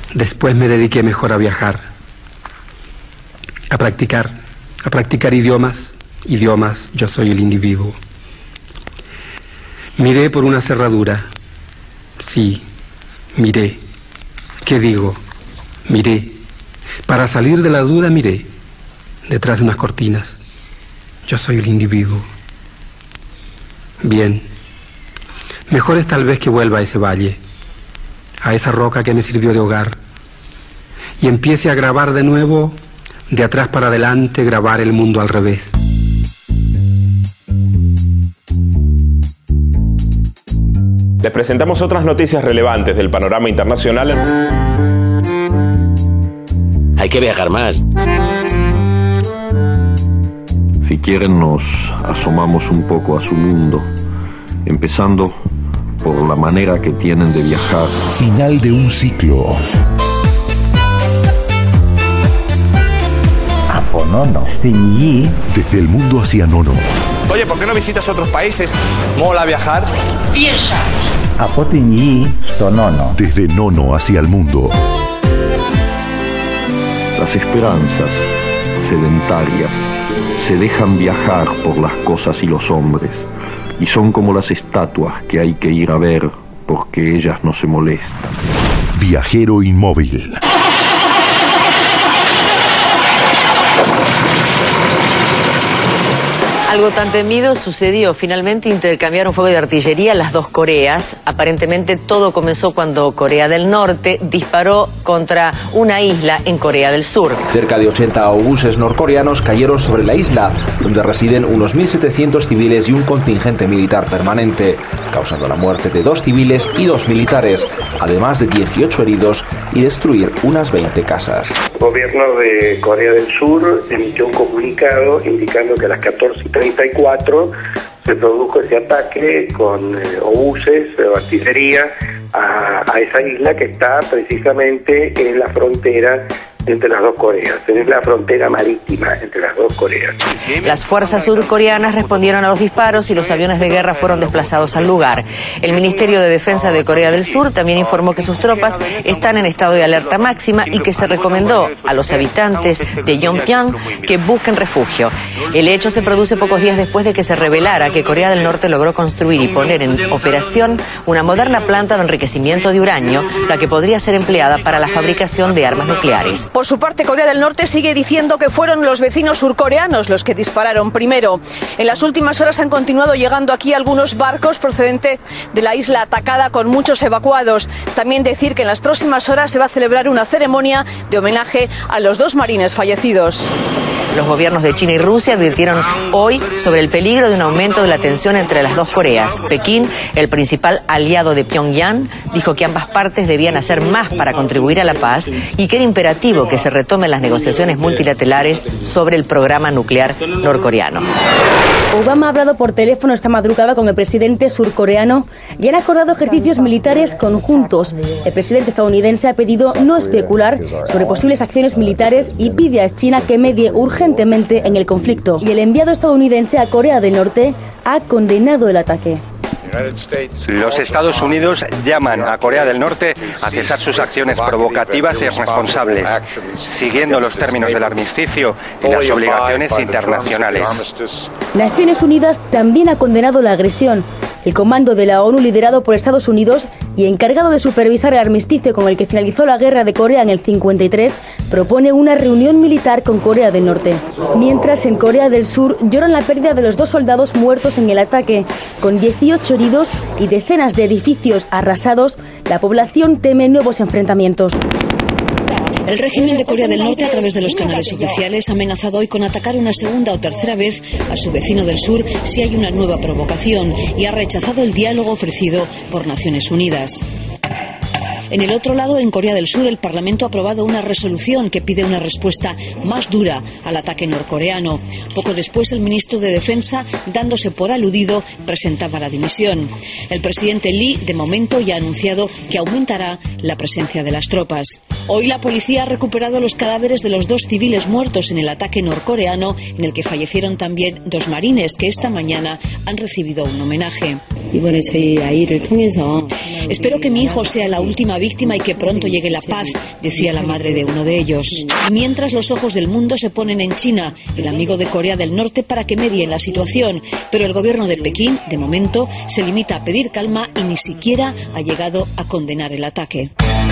Después me dediqué mejor a viajar, a practicar idiomas. Yo soy el individuo. Miré por una cerradura. Sí, miré. ¿Qué digo? Miré. Para salir de la duda miré. Detrás de unas cortinas. Yo soy el individuo. Bien. Mejor es tal vez que vuelva a ese valle, a esa roca que me sirvió de hogar, y empiece a grabar de nuevo, de atrás para adelante, grabar el mundo al revés. Les presentamos otras noticias relevantes del panorama internacional. Hay que viajar más. Si quieren, nos asomamos un poco a su mundo, empezando por la manera que tienen de viajar. Final de un ciclo. Aponono. Desde el mundo hacia Nono. Oye, ¿por qué no visitas otros países? ¿Mola viajar? Piensa. Apotinyi Tonono. Desde Nono hacia el mundo. Las esperanzas sedentarias se dejan viajar por las cosas y los hombres, y son como las estatuas que hay que ir a ver porque ellas no se molestan. Viajero inmóvil. Algo tan temido sucedió. Finalmente intercambiaron fuego de artillería las dos Coreas. Aparentemente todo comenzó cuando Corea del Norte disparó contra una isla en Corea del Sur. Cerca de 80 obuses norcoreanos cayeron sobre la isla, donde residen unos 1.700 civiles y un contingente militar permanente, causando la muerte de 2 civiles y 2 militares, además de 18 heridos y destruir unas 20 casas. El gobierno de Corea del Sur emitió un comunicado indicando que a las 14:34 se produjo ese ataque con obuses o artillería a esa isla que está precisamente en la frontera entre las dos Coreas, es la frontera marítima entre las dos Coreas. Las fuerzas surcoreanas respondieron a los disparos y los aviones de guerra fueron desplazados al lugar. El Ministerio de Defensa de Corea del Sur también informó que sus tropas están en estado de alerta máxima y que se recomendó a los habitantes de Yongbyon que busquen refugio. El hecho se produce pocos días después de que se revelara que Corea del Norte logró construir y poner en operación una moderna planta de enriquecimiento de uranio, la que podría ser empleada para la fabricación de armas nucleares. Por su parte, Corea del Norte sigue diciendo que fueron los vecinos surcoreanos los que dispararon primero. En las últimas horas han continuado llegando aquí algunos barcos procedentes de la isla atacada con muchos evacuados. También decir que en las próximas horas se va a celebrar una ceremonia de homenaje a los 2 marines fallecidos. Los gobiernos de China y Rusia advirtieron hoy sobre el peligro de un aumento de la tensión entre las dos Coreas. Pekín, el principal aliado de Pyongyang, dijo que ambas partes debían hacer más para contribuir a la paz y que era imperativo que se retomen las negociaciones multilaterales sobre el programa nuclear norcoreano. Obama ha hablado por teléfono esta madrugada con el presidente surcoreano y han acordado ejercicios militares conjuntos. El presidente estadounidense ha pedido no especular sobre posibles acciones militares y pide a China que medie urgentemente en el conflicto. Y el enviado estadounidense a Corea del Norte ha condenado el ataque. Los Estados Unidos llaman a Corea del Norte a cesar sus acciones provocativas y irresponsables, siguiendo los términos del armisticio y las obligaciones internacionales. Naciones Unidas también ha condenado la agresión. El comando de la ONU, liderado por Estados Unidos y encargado de supervisar el armisticio con el que finalizó la guerra de Corea en el 53, propone una reunión militar con Corea del Norte. Mientras, en Corea del Sur lloran la pérdida de los 2 soldados muertos en el ataque. Con 18 heridos y decenas de edificios arrasados, la población teme nuevos enfrentamientos. El régimen de Corea del Norte, a través de los canales oficiales, ha amenazado hoy con atacar una segunda o tercera vez a su vecino del sur si hay una nueva provocación y ha rechazado el diálogo ofrecido por Naciones Unidas. En el otro lado, en Corea del Sur, el Parlamento ha aprobado una resolución que pide una respuesta más dura al ataque norcoreano. Poco después, el ministro de Defensa, dándose por aludido, presentaba la dimisión. El presidente Lee, de momento, ya ha anunciado que aumentará la presencia de las tropas. Hoy la policía ha recuperado los cadáveres de los 2 civiles muertos en el ataque norcoreano, en el que fallecieron también 2 marines que esta mañana han recibido un homenaje. Espero que mi hijo sea la última víctima y que pronto llegue la paz, decía la madre de uno de ellos. Mientras los ojos del mundo se ponen en China, el amigo de Corea del Norte, para que medie en la situación, pero el gobierno de Pekín, de momento, se limita a pedir calma y ni siquiera ha llegado a condenar el ataque.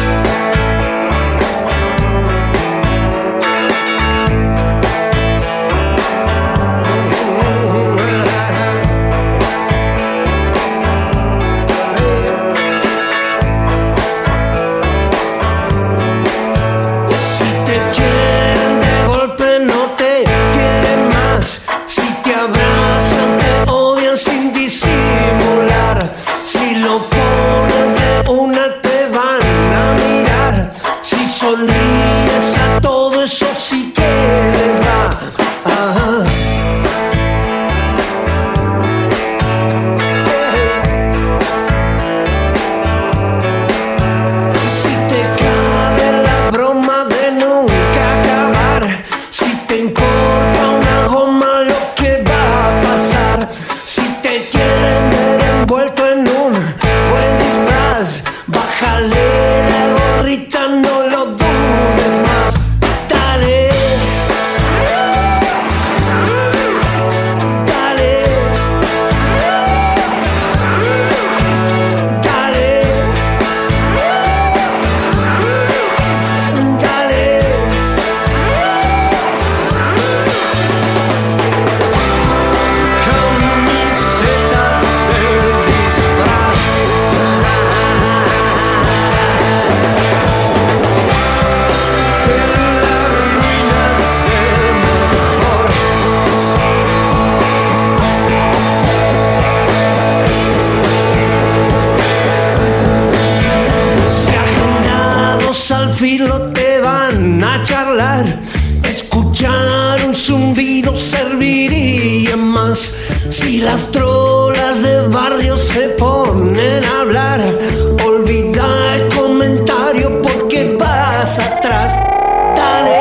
Sonríes a todo eso si quieres, va. Ajá. Si te cabe la broma de nunca acabar, si te importa una goma lo que va a pasar, si te quieren ver envuelto en un buen disfraz, bájale la gorrita, no lo dudes más. Dale, dale, dale, dale. Camiseta de disfraz. Al filo te van a charlar, escuchar un zumbido serviría más. Si las trolas de barrio se ponen a hablar, olvida el comentario porque vas atrás. Dale,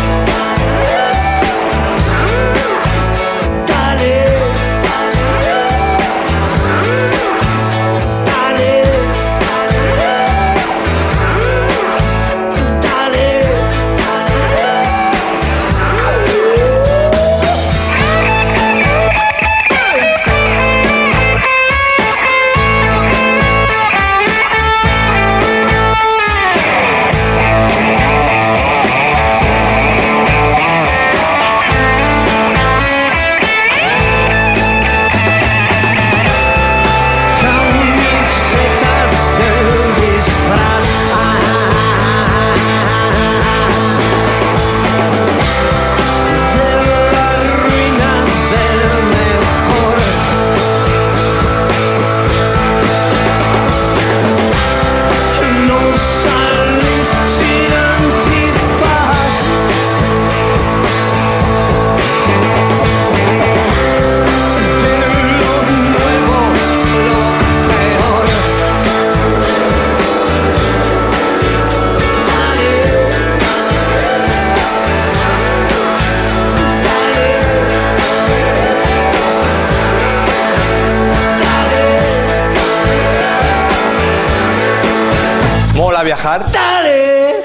mola viajar. Dale.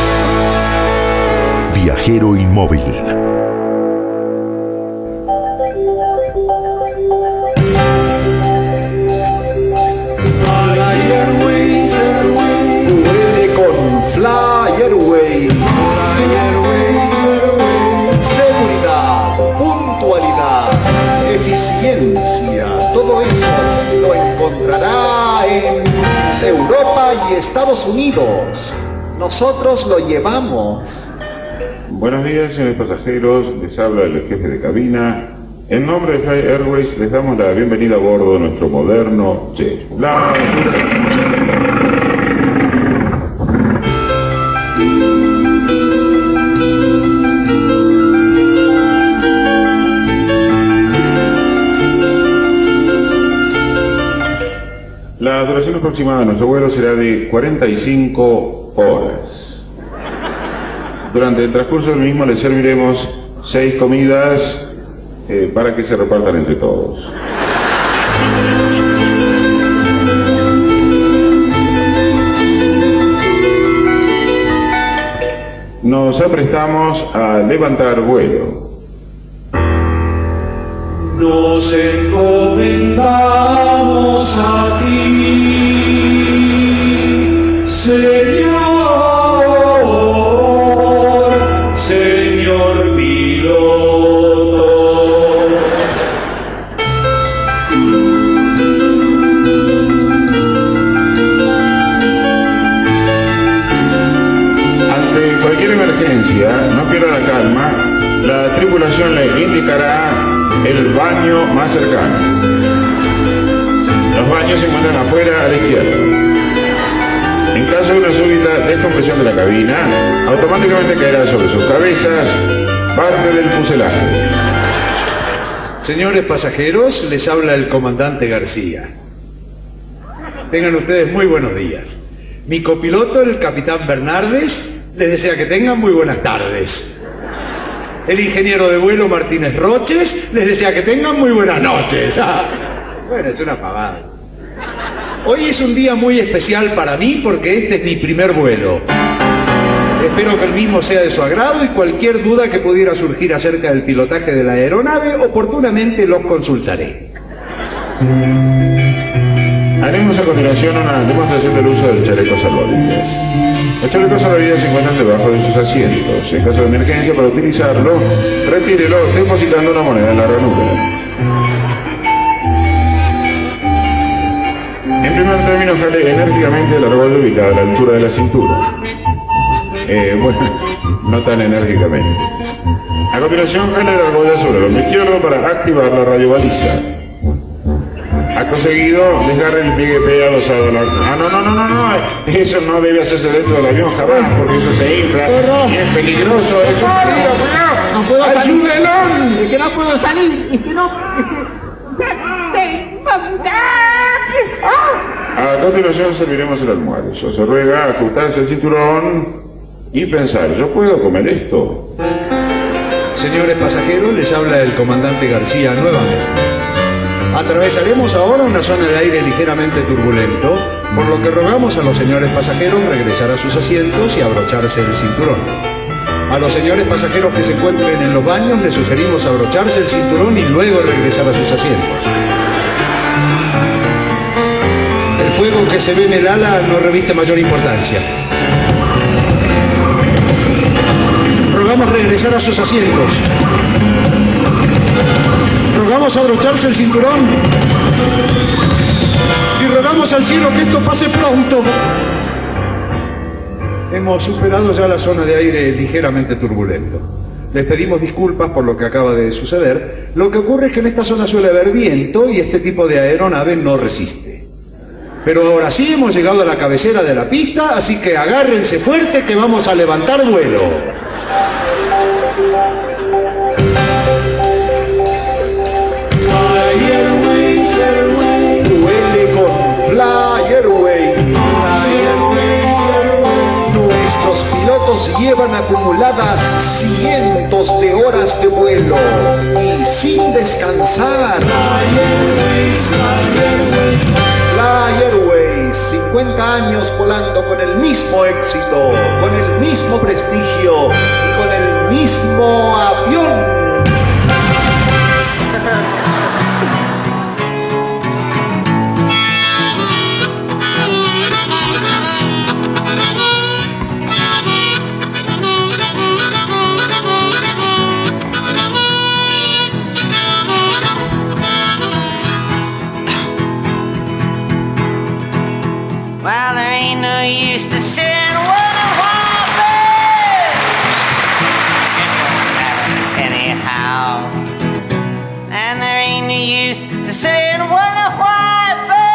Viajero inmóvil. Vuele con Fly Airways. Seguridad, puntualidad, eficiencia, todo eso lo encontrará en Europa y Estados Unidos. Nosotros lo llevamos. Buenos días, señores pasajeros. Les habla el jefe de cabina. En nombre de Fly Airways les damos la bienvenida a bordo de nuestro moderno jet. La duración aproximada de nuestro vuelo será de 45 horas. Durante el transcurso del mismo les serviremos 6 comidas para que se repartan entre todos. nos aprestamos a levantar vuelo. Nos encomendamos a ti, Señor piloto. Ante cualquier emergencia, no pierda la calma, la tripulación le indicará el baño más cercano. Los baños se encuentran afuera a la izquierda. En caso de una súbita descompresión de la cabina, automáticamente caerá sobre sus cabezas parte del fuselaje. Señores pasajeros, les habla el comandante García. Tengan ustedes muy buenos días. Mi copiloto, el capitán Bernardes, les desea que tengan muy buenas tardes. El ingeniero de vuelo Martínez Roches les desea que tengan muy buenas noches. Bueno, es una pavada. Hoy es un día muy especial para mí porque este es mi primer vuelo. Espero que el mismo sea de su agrado y cualquier duda que pudiera surgir acerca del pilotaje de la aeronave, oportunamente los consultaré. Haremos a continuación una demostración del uso del chaleco salvavidas. Los chalecos salvavidas se encuentran debajo de sus asientos. En caso de emergencia, para utilizarlo, retírelo depositando una moneda en la ranura. En primer término, jale enérgicamente la argolla ubicada a la altura de la cintura. Bueno, no tan enérgicamente. A continuación, jale la argolla sobre el hombro izquierdo para activar la radiobaliza. Acto seguido, desgarre el pliegue P adosado a la... No. Eso no debe hacerse dentro del avión jamás, porque eso se infla y es peligroso. Eso no puedo salir. ¡Ayúdenlo! Es que no puedo salir. Es que no... A continuación serviremos el almuerzo. Se ruega ajustarse el cinturón y pensar, ¿yo puedo comer esto? Señores pasajeros, les habla el comandante García nuevamente. Atravesaremos ahora una zona de aire ligeramente turbulento, por lo que rogamos a los señores pasajeros regresar a sus asientos y abrocharse el cinturón. A los señores pasajeros que se encuentren en los baños les sugerimos abrocharse el cinturón y luego regresar a sus asientos. El fuego que se ve en el ala no reviste mayor importancia. Rogamos regresar a sus asientos. Rogamos abrocharse el cinturón. Y rogamos al cielo que esto pase pronto. Hemos superado ya la zona de aire ligeramente turbulento. Les pedimos disculpas por lo que acaba de suceder. Lo que ocurre es que en esta zona suele haber viento y este tipo de aeronave no resiste. Pero ahora sí hemos llegado a la cabecera de la pista, así que agárrense fuerte que vamos a levantar vuelo. Duele con Fly Airways. Nuestros pilotos llevan acumuladas cientos de horas de vuelo y sin descansar. Fly Airways, 50 años volando con el mismo éxito, con el mismo prestigio y con el mismo avión. Well, there ain't no use to sit and wonder why, babe. It don't matter anyhow. And there ain't no use to sit and wonder why,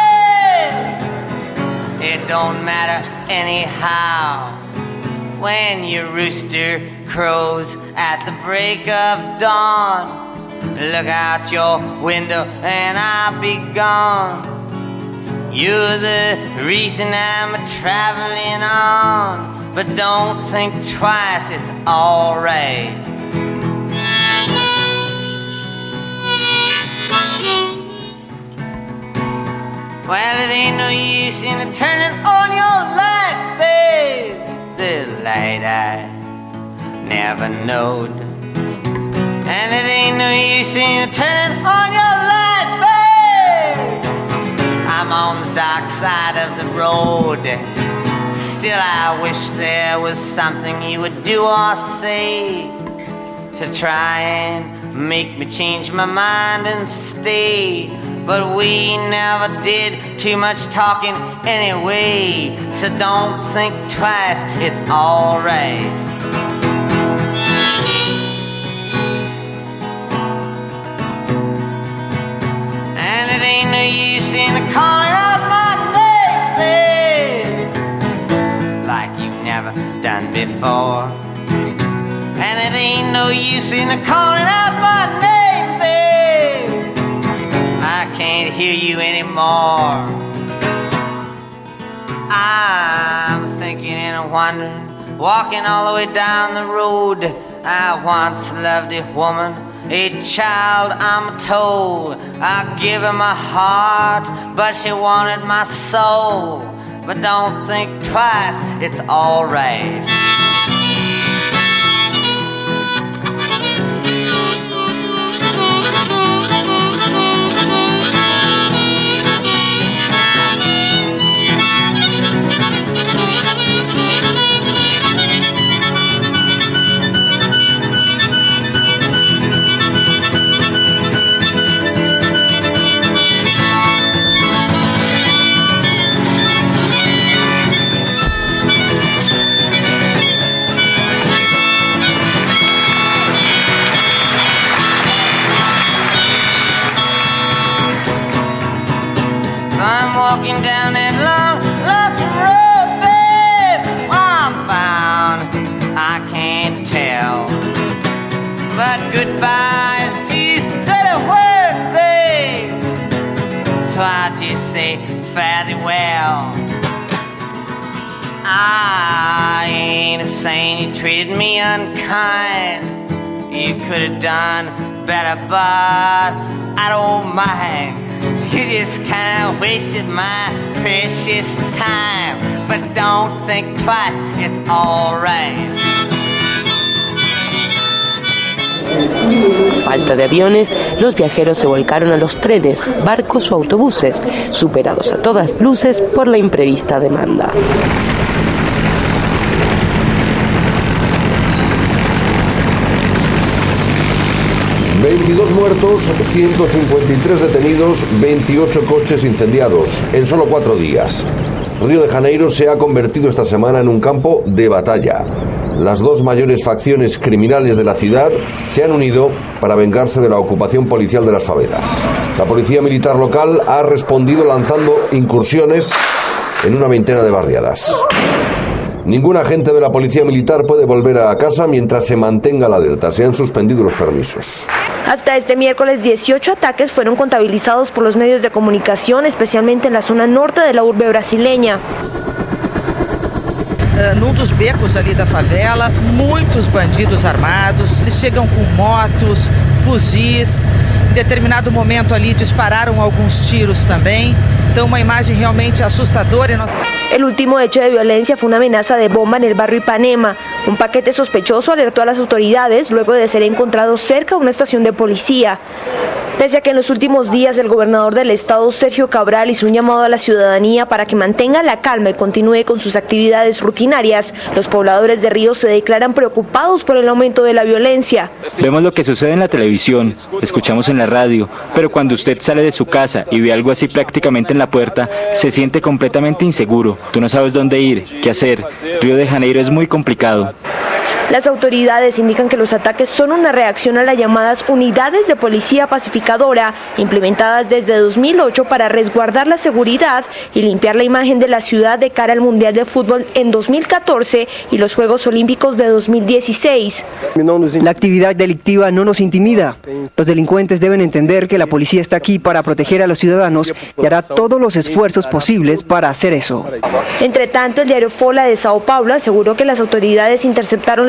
babe. It don't matter anyhow. When your rooster crows at the break of dawn, look out your window and I'll be gone. You're the reason I'm traveling on, but don't think twice, it's alright. Well, it ain't no use in turning on your light, babe. The light I never knowed. And it ain't no use in turning on your light, babe. I'm on the dark side of the road. Still I wish there was something you would do or say to try and make me change my mind and stay. But we never did too much talking anyway, so don't think twice, it's alright. And it ain't no use in calling out my name, babe, like you never done before. And it ain't no use in calling out my name, babe, I can't hear you anymore. I'm thinking and wondering, walking all the way down the road. I once loved a woman, a child, I'm told. I gave her my heart, but she wanted my soul. But don't think twice, it's alright. Walking down that long, lonesome road, babe, I'm bound, I can't tell. But goodbye is too good a word, babe, so I just say fare thee well. I ain't saying you treated me unkind. You could have done better, but I don't mind. You just kind of wasted my precious time. But don't think twice, it's alright. Falta de aviones, los viajeros se volcaron a los trenes, barcos o autobuses, superados a todas luces por la imprevista demanda. ...22 muertos, 153 detenidos, 28 coches incendiados, en solo 4 días. Río de Janeiro se ha convertido esta semana en un campo de batalla. Las dos mayores facciones criminales de la ciudad se han unido para vengarse de la ocupación policial de las favelas. La policía militar local ha respondido lanzando incursiones en una veintena de barriadas. Ningún agente de la policía militar puede volver a casa mientras se mantenga la alerta. Se han suspendido los permisos. Hasta este miércoles, 18 ataques fueron contabilizados por los medios de comunicación, especialmente en la zona norte de la urbe brasileña. Num dos becos ali da favela, muitos bandidos armados, eles chegam com motos, fuzis. Em determinado momento ali dispararam alguns tiros também. Então uma imagem realmente assustadora. El último hecho de violencia fue una amenaza de bomba en el barrio Ipanema. Un paquete sospechoso alertó a las autoridades luego de ser encontrado cerca de una estación de policía. Pese a que en los últimos días el gobernador del estado, Sergio Cabral, hizo un llamado a la ciudadanía para que mantenga la calma y continúe con sus actividades rutinarias, los pobladores de Río se declaran preocupados por el aumento de la violencia. Vemos lo que sucede en la televisión, escuchamos en la radio, pero cuando usted sale de su casa y ve algo así prácticamente en la puerta, se siente completamente inseguro. Tú no sabes dónde ir, qué hacer. Río de Janeiro es muy complicado. Las autoridades indican que los ataques son una reacción a las llamadas unidades de policía pacificadora, implementadas desde 2008 para resguardar la seguridad y limpiar la imagen de la ciudad de cara al Mundial de Fútbol en 2014 y los Juegos Olímpicos de 2016. La actividad delictiva no nos intimida. Los delincuentes deben entender que la policía está aquí para proteger a los ciudadanos y hará todos los esfuerzos posibles para hacer eso. Entre tanto, el diario Folha de Sao Paulo aseguró que las autoridades interceptaron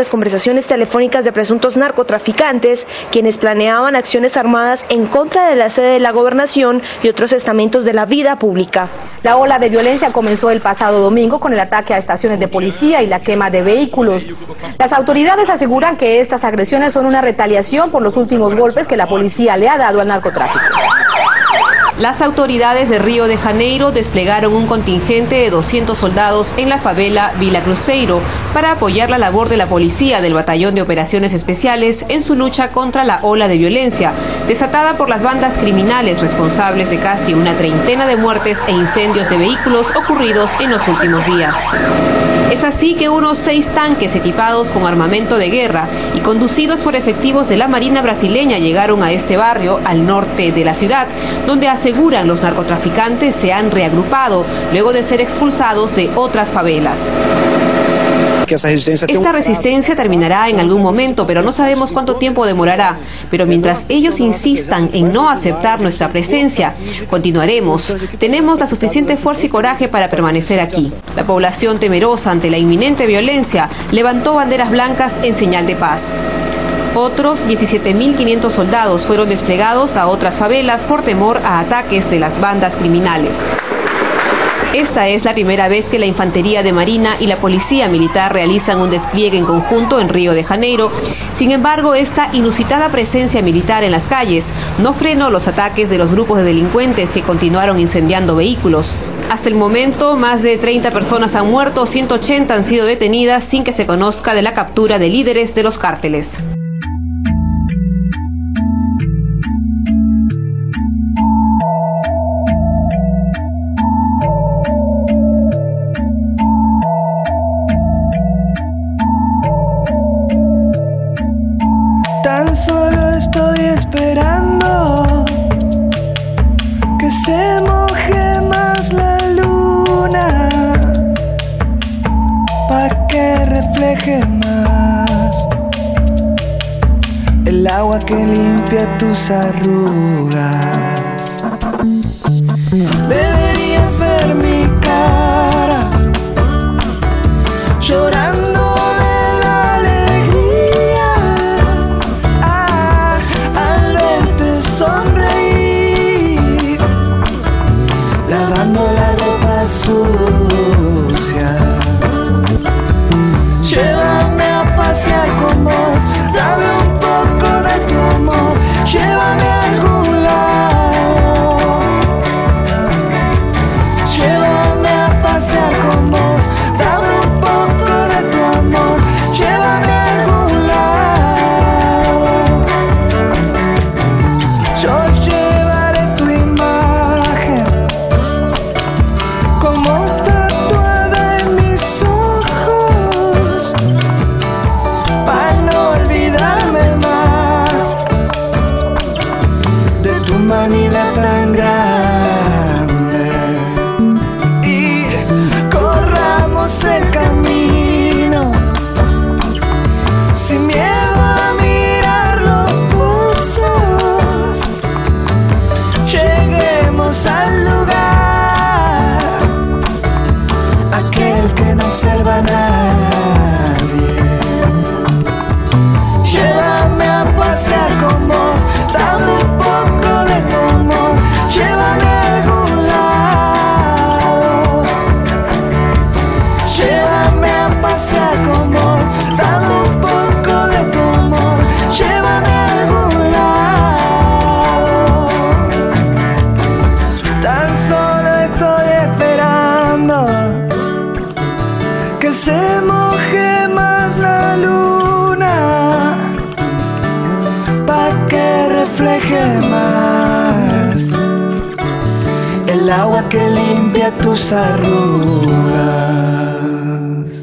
grabaciones, conversaciones telefónicas de presuntos narcotraficantes, quienes planeaban acciones armadas en contra de la sede de la gobernación y otros estamentos de la vida pública. La ola de violencia comenzó el pasado domingo con el ataque a estaciones de policía y la quema de vehículos. Las autoridades aseguran que estas agresiones son una retaliación por los últimos golpes que la policía le ha dado al narcotráfico. Las autoridades de Río de Janeiro desplegaron un contingente de 200 soldados en la favela Vila Cruzeiro para apoyar la labor de la policía del Batallón de Operaciones Especiales en su lucha contra la ola de violencia desatada por las bandas criminales responsables de casi una treintena de muertes e incendios de vehículos ocurridos en los últimos días. Es así que unos 6 tanques equipados con armamento de guerra y conducidos por efectivos de la Marina brasileña llegaron a este barrio al norte de la ciudad, donde aseguran los narcotraficantes se han reagrupado luego de ser expulsados de otras favelas. Esta resistencia terminará en algún momento, pero no sabemos cuánto tiempo demorará. Pero mientras ellos insistan en no aceptar nuestra presencia, continuaremos. Tenemos la suficiente fuerza y coraje para permanecer aquí. La población, temerosa ante la inminente violencia, levantó banderas blancas en señal de paz. Otros 17.500 soldados fueron desplegados a otras favelas por temor a ataques de las bandas criminales. Esta es la primera vez que la Infantería de Marina y la Policía Militar realizan un despliegue en conjunto en Río de Janeiro. Sin embargo, esta inusitada presencia militar en las calles no frenó los ataques de los grupos de delincuentes que continuaron incendiando vehículos. Hasta el momento, más de 30 personas han muerto, 180 han sido detenidas sin que se conozca de la captura de líderes de los cárteles. Tan solo estoy esperando que se moje más la luna, pa' que refleje más el agua que limpia tus arrugas. Deberías ver mi cara llorando de la alegría al verte sonreír, lavando la ropa sucia. Llévame a pasear con vos, dame un poco de tu amor, llévame a algún lado. Llévame a pasear con vos, dame un poco de tu amor, llévame a algún lado. Yo llevaré tu imagen como tatuada en mis ojos, para no olvidarme más de tu humanidad tan grande. Y corramos el camino sin miedo a mirar los pozos. Lleguemos al lugar, aquel que no observa a nadie. Llévame a pasear con vos, dame un poco de tu amor, llévame a algún lado. Llévame a pasear con vos, dame un poco de tu amor, llévame a algún lado. Tan solo estoy esperando que se moje más la luna, pa' que refleje más el agua que limpia tus arrugas.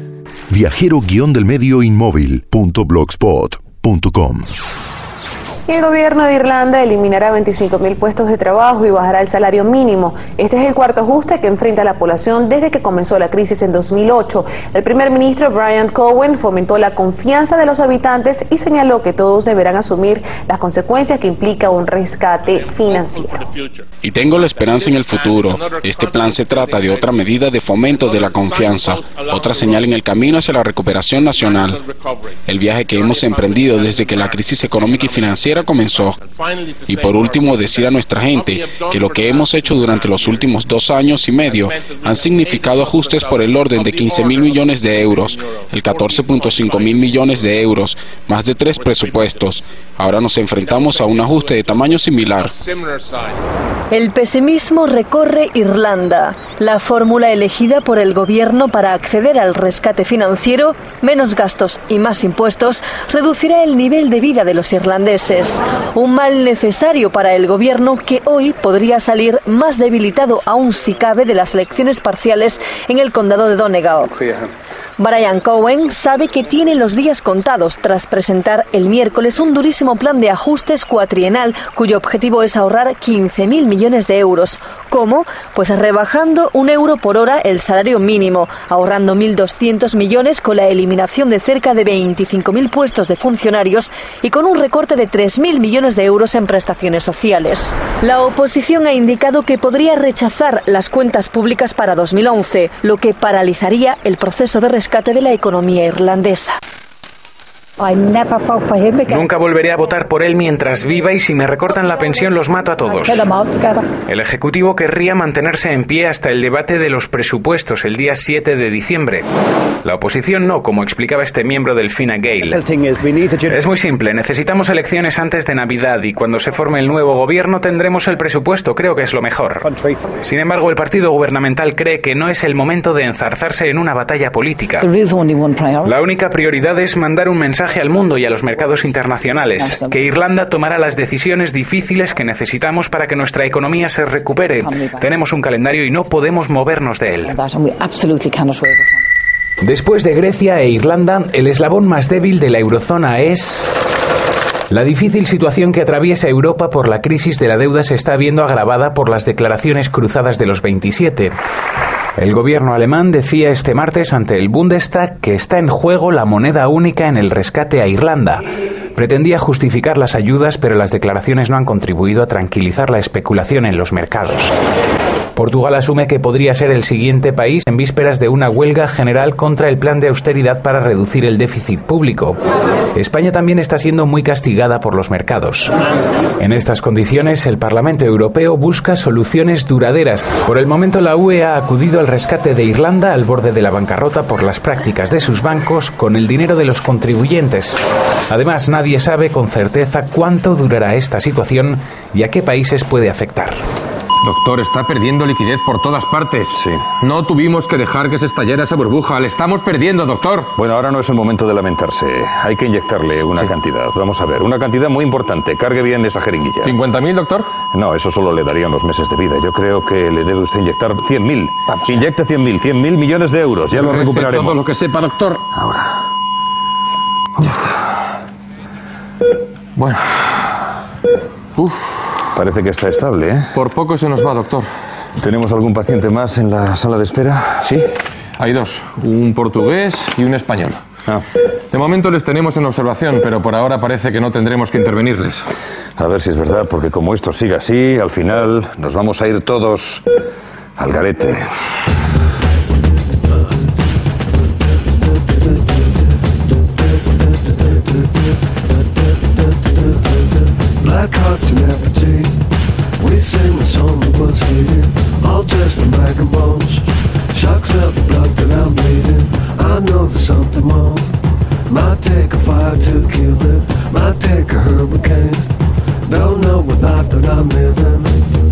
Viajero-del-medio inmóvil.blogspot.com. El gobierno de Irlanda eliminará 25.000 puestos de trabajo y bajará el salario mínimo. Este es el cuarto ajuste que enfrenta la población desde que comenzó la crisis en 2008. El primer ministro Brian Cowen fomentó la confianza de los habitantes y señaló que todos deberán asumir las consecuencias que implica un rescate financiero. Y tengo la esperanza en el futuro. Este plan se trata de otra medida de fomento de la confianza, otra señal en el camino hacia la recuperación nacional. El viaje que hemos emprendido desde que la crisis económica y financiera comenzó. Y por último, decir a nuestra gente que lo que hemos hecho durante los últimos 2 años y medio han significado ajustes por el orden de 15.000 millones de euros, el 14.5 mil millones de euros, más de 3 presupuestos. Ahora nos enfrentamos a un ajuste de tamaño similar. El pesimismo recorre Irlanda. La fórmula elegida por el gobierno para acceder al rescate financiero, menos gastos y más impuestos, reducirá el nivel de vida de los irlandeses. Un mal necesario para el gobierno que hoy podría salir más debilitado aún si cabe de las elecciones parciales en el condado de Donegal. Brian Cowen sabe que tiene los días contados tras presentar el miércoles un durísimo plan de ajustes cuatrienal cuyo objetivo es ahorrar 15.000 millones de euros. ¿Cómo? Pues rebajando €1 por hora el salario mínimo, ahorrando 1.200 millones con la eliminación de cerca de 25.000 puestos de funcionarios y con un recorte de 3.000 millones de euros en prestaciones sociales. La oposición ha indicado que podría rechazar las cuentas públicas para 2011, lo que paralizaría el proceso de rescate de la economía irlandesa. Nunca volveré a votar por él mientras viva y si me recortan la pensión los mato a todos. El Ejecutivo querría mantenerse en pie hasta el debate de los presupuestos el día 7 de diciembre. La oposición no, como explicaba este miembro del Fine Gael. Es muy simple, necesitamos elecciones antes de Navidad y cuando se forme el nuevo gobierno tendremos el presupuesto, creo que es lo mejor. Sin embargo, el partido gubernamental cree que no es el momento de enzarzarse en una batalla política. La única prioridad es mandar un mensaje al mundo y a los mercados internacionales, que Irlanda tomará las decisiones difíciles que necesitamos para que nuestra economía se recupere. Tenemos un calendario y no podemos movernos de él. Después de Grecia e Irlanda, el eslabón más débil de la eurozona es... La difícil situación que atraviesa Europa por la crisis de la deuda se está viendo agravada por las declaraciones cruzadas de los 27. El gobierno alemán decía este martes ante el Bundestag que está en juego la moneda única en el rescate a Irlanda. Pretendía justificar las ayudas, pero las declaraciones no han contribuido a tranquilizar la especulación en los mercados. Portugal asume que podría ser el siguiente país en vísperas de una huelga general contra el plan de austeridad para reducir el déficit público. España también está siendo muy castigada por los mercados. En estas condiciones, el Parlamento Europeo busca soluciones duraderas. Por el momento, la UE ha acudido al rescate de Irlanda al borde de la bancarrota por las prácticas de sus bancos con el dinero de los contribuyentes. Además, nadie sabe con certeza cuánto durará esta situación y a qué países puede afectar. Doctor, está perdiendo liquidez por todas partes. Sí. No tuvimos que dejar que se estallara esa burbuja. Le estamos perdiendo, doctor. Bueno, ahora no es el momento de lamentarse. Hay que inyectarle una cantidad. Vamos a ver, una cantidad muy importante. Cargue bien esa jeringuilla. ¿50.000, doctor? No, eso solo le daría unos meses de vida. Yo creo que le debe usted inyectar 100.000. Inyecte 100.000 millones de euros. Ya lo recuperaremos. Todo lo que sepa, doctor. Ahora. Ya está. Bueno. Parece que está estable, ¿eh? Por poco se nos va, doctor. ¿Tenemos algún paciente más en la sala de espera? Sí, hay 2. Un portugués y un español. De momento les tenemos en observación, pero por ahora parece que no tendremos que intervenirles. A ver si es verdad, porque como esto siga así, al final nos vamos a ir todos al garete. Black hearts in effigy. We sing the song that was hated, all dressed in black and bones. Sharks felt the blood that I'm bleeding. I know there's something wrong. Might take a fire to kill it. Might take a hurricane. Don't know what life that I'm living.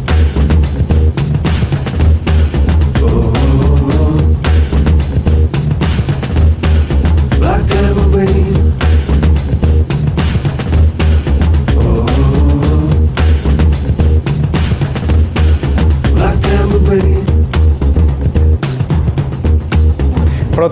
Oh, black tambourine.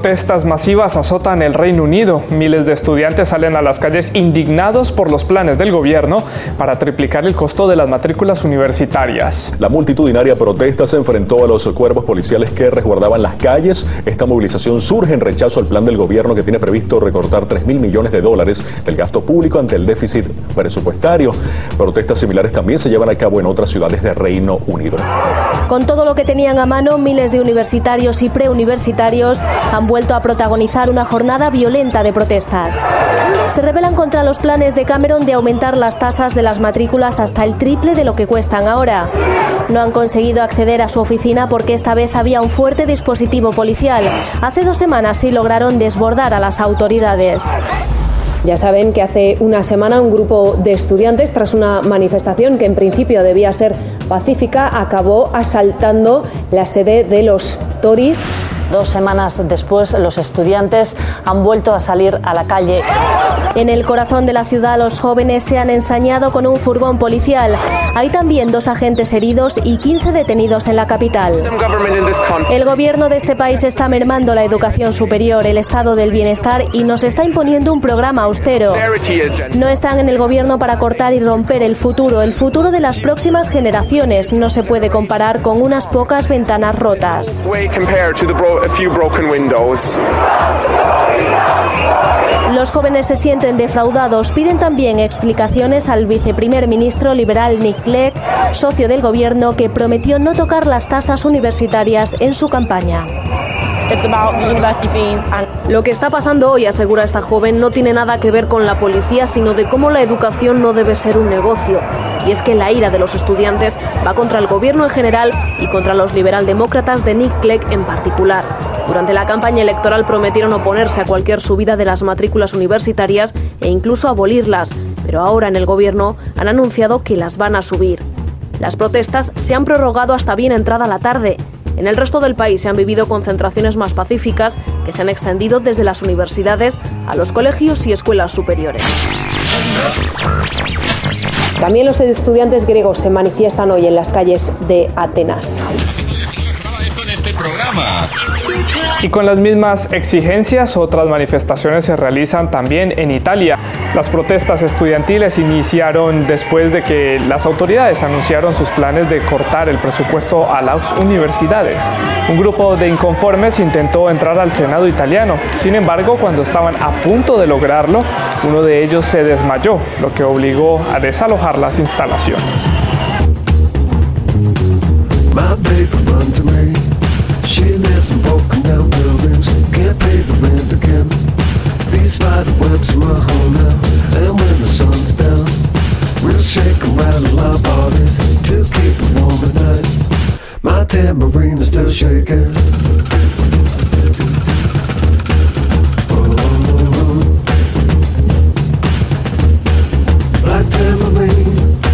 protestas masivas azotan el Reino Unido. Miles de estudiantes salen a las calles indignados por los planes del gobierno para triplicar el costo de las matrículas universitarias. La multitudinaria protesta se enfrentó a los cuerpos policiales que resguardaban las calles. Esta movilización surge en rechazo al plan del gobierno que tiene previsto recortar $3.000 millones del gasto público ante el déficit presupuestario. Protestas similares también se llevan a cabo en otras ciudades del Reino Unido. Con todo lo que tenían a mano, miles de universitarios y preuniversitarios han vuelto a protagonizar una jornada violenta de protestas. Se rebelan contra los planes de Cameron de aumentar las tasas de las matrículas hasta el triple de lo que cuestan ahora. No han conseguido acceder a su oficina porque esta vez había un fuerte dispositivo policial. Hace 2 semanas sí lograron desbordar a las autoridades. Ya saben que hace una semana un grupo de estudiantes, tras una manifestación que en principio debía ser pacífica, acabó asaltando la sede de los Tories. 2 semanas después, los estudiantes han vuelto a salir a la calle. En el corazón de la ciudad, los jóvenes se han ensañado con un furgón policial. Hay también 2 agentes heridos y 15 detenidos en la capital. El gobierno de este país está mermando la educación superior, el estado del bienestar y nos está imponiendo un programa austero. No están en el gobierno para cortar y romper el futuro de las próximas generaciones no se puede comparar con unas pocas ventanas rotas. Los jóvenes se sienten defraudados, piden también explicaciones al viceprimer ministro liberal Nick Clegg, socio del gobierno que prometió no tocar las tasas universitarias en su campaña. Lo que está pasando hoy, asegura esta joven, no tiene nada que ver con la policía, sino de cómo la educación no debe ser un negocio. Y es que la ira de los estudiantes va contra el gobierno en general y contra los liberaldemócratas de Nick Clegg en particular. Durante la campaña electoral prometieron oponerse a cualquier subida de las matrículas universitarias e incluso abolirlas, pero ahora en el gobierno han anunciado que las van a subir. Las protestas se han prorrogado hasta bien entrada la tarde. En el resto del país se han vivido concentraciones más pacíficas que se han extendido desde las universidades a los colegios y escuelas superiores. También los estudiantes griegos se manifiestan hoy en las calles de Atenas. Y con las mismas exigencias, otras manifestaciones se realizan también en Italia. Las protestas estudiantiles iniciaron después de que las autoridades anunciaron sus planes de cortar el presupuesto a las universidades. Un grupo de inconformes intentó entrar al Senado italiano. Sin embargo, cuando estaban a punto de lograrlo, uno de ellos se desmayó, lo que obligó a desalojar las instalaciones. She lives in broken down buildings, can't pay the rent again. These spider webs are my home now, and when the sun's down, we'll shake and rattle our bodies to keep it warm at night. My tambourine is still shaking. Oh, black tambourine.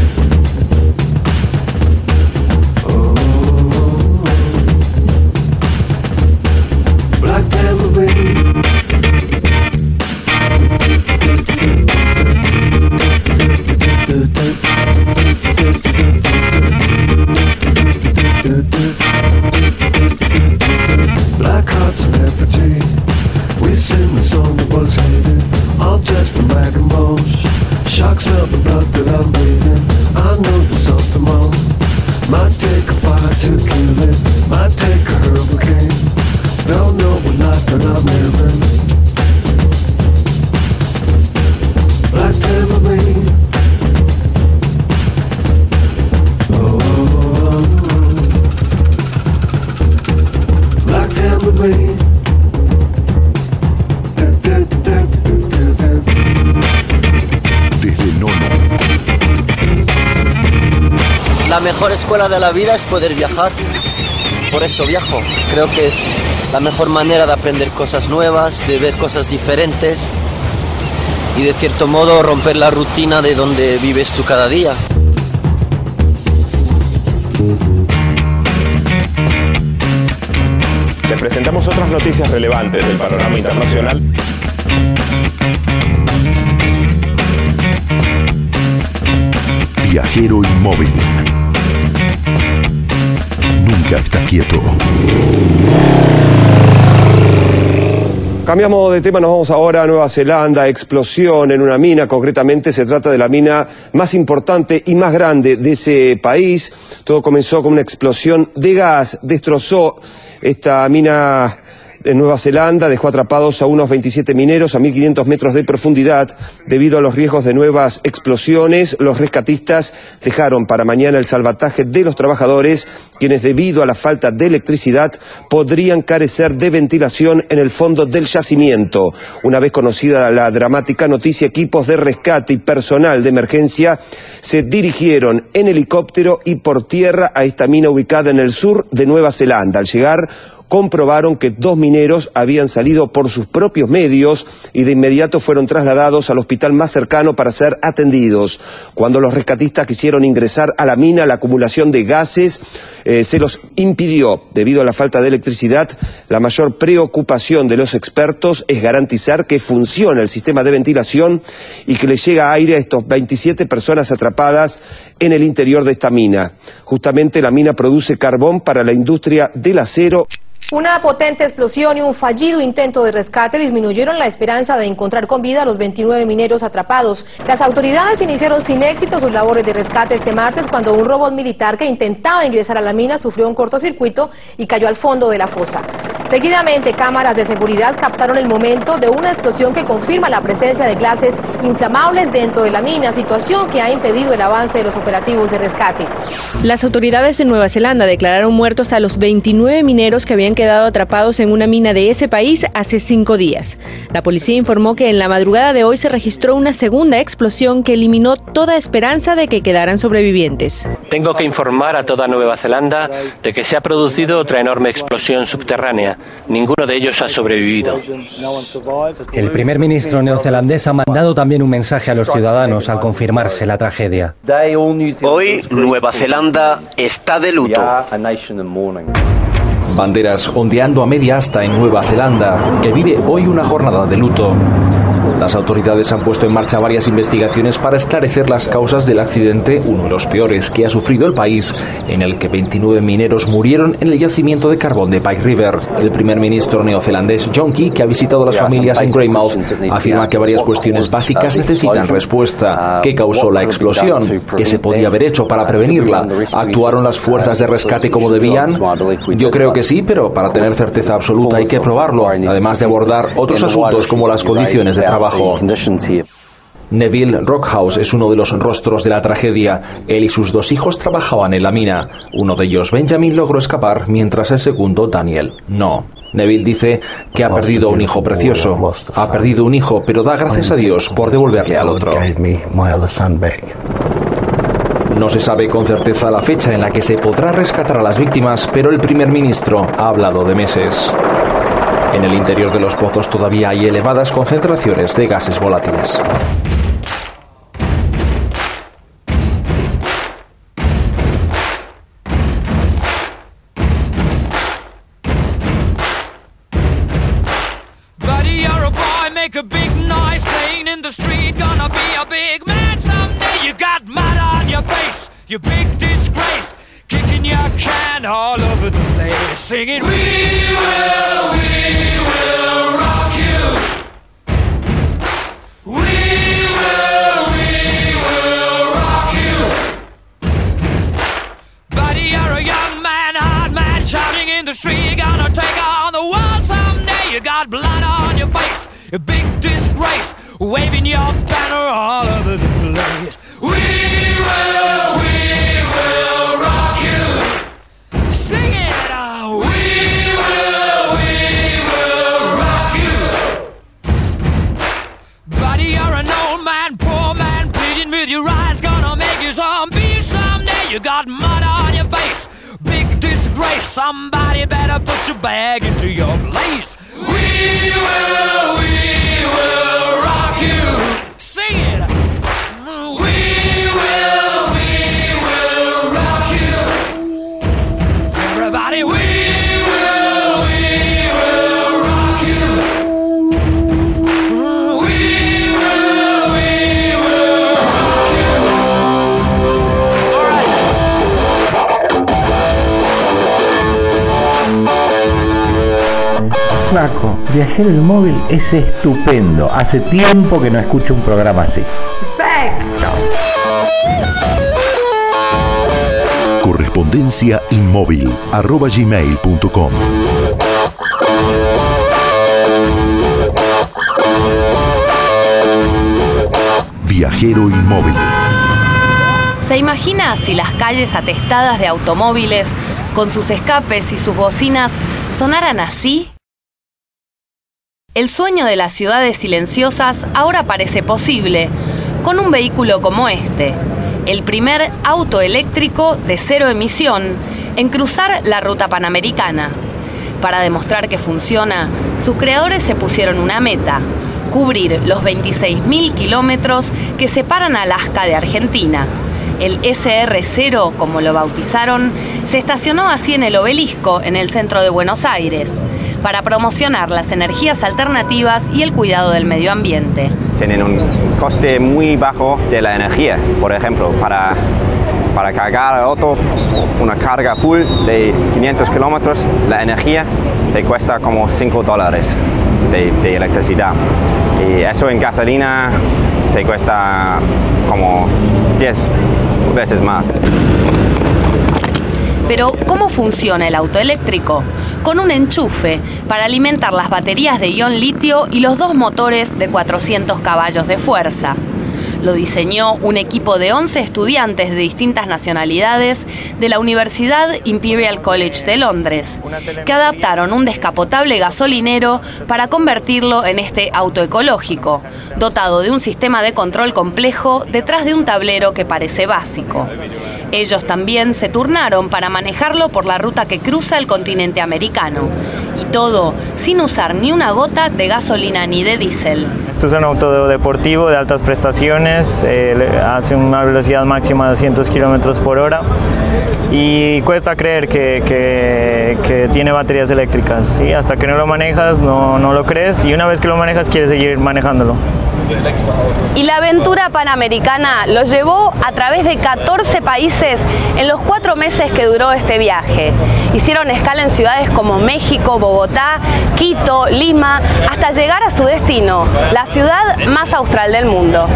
Black hearts in effigy, we sing the song that was hated, all dressed in rag and bones. Sharks smell the blood that I'm bleeding. I know there's something wrong. Might take a fire to kill it, might take a hurricane. Don't know what life that I'm living. Black tambourine. Oh, black tambourine. Desde Nono. La mejor escuela de la vida es poder viajar. Por eso viajo. Creo que es la mejor manera de aprender cosas nuevas, de ver cosas diferentes y de cierto modo romper la rutina de donde vives tú cada día. Les presentamos otras noticias relevantes del panorama internacional. Viajero inmóvil. Nunca está quieto. Cambiamos de tema, nos vamos ahora a Nueva Zelanda. Explosión en una mina, concretamente se trata de la mina más importante y más grande de ese país. Todo comenzó con una explosión de gas, destrozó esta mina en Nueva Zelanda, dejó atrapados a unos 27 mineros a 1.500 metros de profundidad. Debido a los riesgos de nuevas explosiones, los rescatistas dejaron para mañana el salvataje de los trabajadores, quienes debido a la falta de electricidad podrían carecer de ventilación en el fondo del yacimiento. Una vez conocida la dramática noticia, equipos de rescate y personal de emergencia se dirigieron en helicóptero y por tierra a esta mina ubicada en el sur de Nueva Zelanda. Al llegar, comprobaron que 2 mineros habían salido por sus propios medios y de inmediato fueron trasladados al hospital más cercano para ser atendidos. Cuando los rescatistas quisieron ingresar a la mina, la acumulación de gases se los impidió. Debido a la falta de electricidad, la mayor preocupación de los expertos es garantizar que funcione el sistema de ventilación y que le llega aire a estos 27 personas atrapadas en el interior de esta mina. Justamente la mina produce carbón para la industria del acero. Una potente explosión y un fallido intento de rescate disminuyeron la esperanza de encontrar con vida a los 29 mineros atrapados. Las autoridades iniciaron sin éxito sus labores de rescate este martes cuando un robot militar que intentaba ingresar a la mina sufrió un cortocircuito y cayó al fondo de la fosa. Seguidamente, cámaras de seguridad captaron el momento de una explosión que confirma la presencia de gases inflamables dentro de la mina, situación que ha impedido el avance de los operativos de rescate. Las autoridades en Nueva Zelanda declararon muertos a los 29 mineros que habían quedado atrapados en una mina de ese país hace 5 días. La policía informó que en la madrugada de hoy se registró una segunda explosión que eliminó toda esperanza de que quedaran sobrevivientes. Tengo que informar a toda Nueva Zelanda de que se ha producido otra enorme explosión subterránea. Ninguno de ellos ha sobrevivido. El primer ministro neozelandés ha mandado también un mensaje a los ciudadanos al confirmarse la tragedia. Hoy Nueva Zelanda está de luto. Banderas ondeando a media asta en Nueva Zelanda, que vive hoy una jornada de luto. Las autoridades han puesto en marcha varias investigaciones para esclarecer las causas del accidente, uno de los peores que ha sufrido el país, en el que 29 mineros murieron en el yacimiento de carbón de Pike River. El primer ministro neozelandés John Key, que ha visitado a las familias en Greymouth, afirma que varias cuestiones básicas necesitan respuesta. ¿Qué causó la explosión? ¿Qué se podía haber hecho para prevenirla? ¿Actuaron las fuerzas de rescate como debían? Yo creo que sí, pero para tener certeza absoluta hay que probarlo, además de abordar otros asuntos como las condiciones de trabajo. Neville Rockhouse es uno de los rostros de la tragedia. Él y sus 2 hijos trabajaban en la mina. Uno de ellos, Benjamin, logró escapar, mientras el segundo, Daniel, no. Neville dice que ha perdido un hijo precioso. Ha perdido un hijo, pero da gracias a Dios por devolverle al otro. No se sabe con certeza la fecha en la que se podrá rescatar a las víctimas, pero el primer ministro ha hablado de meses. En el interior de los pozos todavía hay elevadas concentraciones de gases volátiles. Waving your banner all over the place. We will rock you. Sing it out. We will rock you. Buddy, you're an old man, poor man, pleading with your eyes, gonna make you zombie someday. You got mud on your face, big disgrace. Somebody better put your bag into your place. We will rock you. Sing it. We will rock you. Everybody, we will rock you. We will rock you. All right. Flaco, Viajero Inmóvil es estupendo. Hace tiempo que no escucho un programa así. ¡Perfecto! Correspondencia inmóvil @gmail.com. Viajero Inmóvil. ¿Se imagina si las calles atestadas de automóviles, con sus escapes y sus bocinas, sonaran así? El sueño de las ciudades silenciosas ahora parece posible, con un vehículo como este, el primer auto eléctrico de cero emisión en cruzar la ruta panamericana. Para demostrar que funciona, sus creadores se pusieron una meta: cubrir los 26.000 kilómetros que separan a Alaska de Argentina. El SR0, como lo bautizaron, se estacionó así en el Obelisco, en el centro de Buenos Aires, para promocionar las energías alternativas y el cuidado del medio ambiente. Tienen un coste muy bajo de la energía. Por ejemplo, para cargar el auto, una carga full de 500 kilómetros, la energía te cuesta como $5 de electricidad. Y eso en gasolina te cuesta como 10 veces más. Pero, ¿cómo funciona el auto eléctrico? Con un enchufe para alimentar las baterías de ion litio y los dos motores de 400 caballos de fuerza. Lo diseñó un equipo de 11 estudiantes de distintas nacionalidades de la Universidad Imperial College de Londres, que adaptaron un descapotable gasolinero para convertirlo en este auto ecológico, dotado de un sistema de control complejo detrás de un tablero que parece básico. Ellos también se turnaron para manejarlo por la ruta que cruza el continente americano. Y todo sin usar ni una gota de gasolina ni de diésel. Esto es un auto deportivo de altas prestaciones, hace una velocidad máxima de 200 kilómetros por hora y cuesta creer que tiene baterías eléctricas, ¿sí? Hasta que no lo manejas no lo crees, y una vez que lo manejas quieres seguir manejándolo. Y la aventura panamericana lo llevó a través de 14 países en los 4 meses que duró este viaje. Hicieron escala en ciudades como México, Bogotá, Quito, Lima, hasta llegar a su destino, la ciudad más austral del mundo.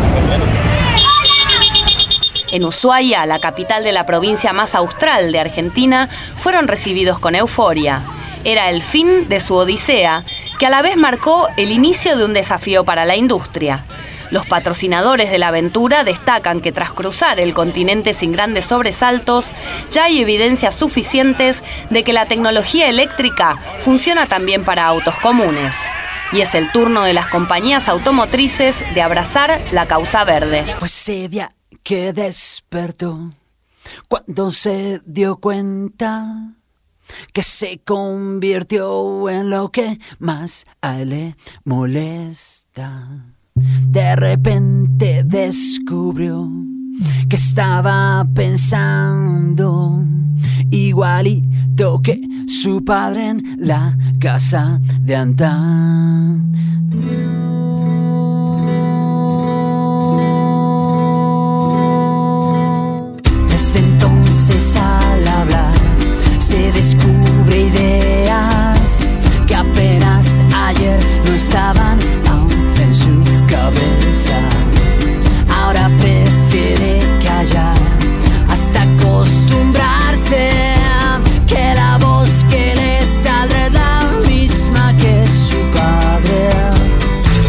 En Ushuaia, la capital de la provincia más austral de Argentina, fueron recibidos con euforia. Era el fin de su odisea, que a la vez marcó el inicio de un desafío para la industria. Los patrocinadores de la aventura destacan que tras cruzar el continente sin grandes sobresaltos, ya hay evidencias suficientes de que la tecnología eléctrica funciona también para autos comunes. Y es el turno de las compañías automotrices de abrazar la causa verde. Fue ese día que despertó cuando se dio cuenta que se convirtió en lo que más a él le molesta. De repente descubrió que estaba pensando igualito que su padre en la casa de antaño. Desde entonces al hablar se descubre ideas que apenas ayer no estaban aún en su cabeza. Ahora prefiere callar hasta acostumbrarse que la voz que le saldrá es la misma que su padre.